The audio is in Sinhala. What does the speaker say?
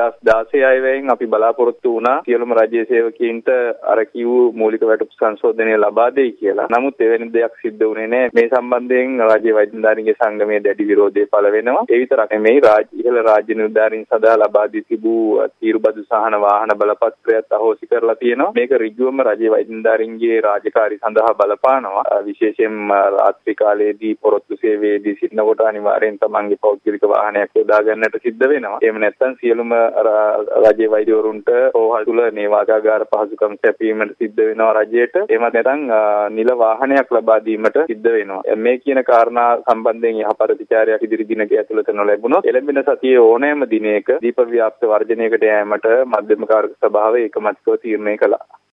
2016 අයවැයෙන් අපි බලාපොරොත්තු වුණා සියලුම රාජ්‍ය සේවකීන්ට අර කිව් මූලික වැටුප් සංශෝධනය ලබා දෙයි කියලා. නමුත් එවැනි දෙයක් සිද්ධ වුණේ නැහැ. මේ සම්බන්ධයෙන් රාජ්‍ය වෛද්‍ය නිලධාරීන්ගේ සංගමයේ දැඩි විරෝධය පළ වෙනවා. ඒ විතරක් නෙමෙයි ඉහළ රාජ්‍ය නිලධාරීන් සඳහා ලබා දී තිබූ තීරුබදු සහන වාහන බලපත්‍රයත් අහෝසි කරලා තියෙනවා. මේක ඍජුවම රාජ්‍ය වෛද්‍ය නිලධාරීන්ගේ රාජකාරී සඳහා බලපානවා. විශේෂයෙන්ම රාත්‍රී කාලයේදී පොරොත්තු සේවයේදී සිටිනකොට අනිවාර්යෙන් තමන්ගේ පෞද්ගලික වාහනයක් යොදා ගන්නට සිද්ධ වෙනවා. එහෙම නැත්නම් සියලුම රාජ්‍ය වෛද්‍යවරුන්ට රෝහල් තුල නේවාගාර පහසුකම් සැපීමට සිද්ධ වෙනවා රජයට. එහෙම නැත්නම් නිල වාහනයක් ලබා දීමට සිද්ධ වෙනවා. මේ කියන කාරණා සම්බන්ධයෙන් යහපත් ප්‍රතිචාරයක් ඉදිරි දිනක ඇතුළත නොලැබුණොත් එළඹෙන සතියේ ඕනෑම දිනයක දීප ව්‍යාප්ත වර්ජනයකට යෑමට මධ්‍යම කාරක සභාව ඒකමතිකව තීරණය කළා.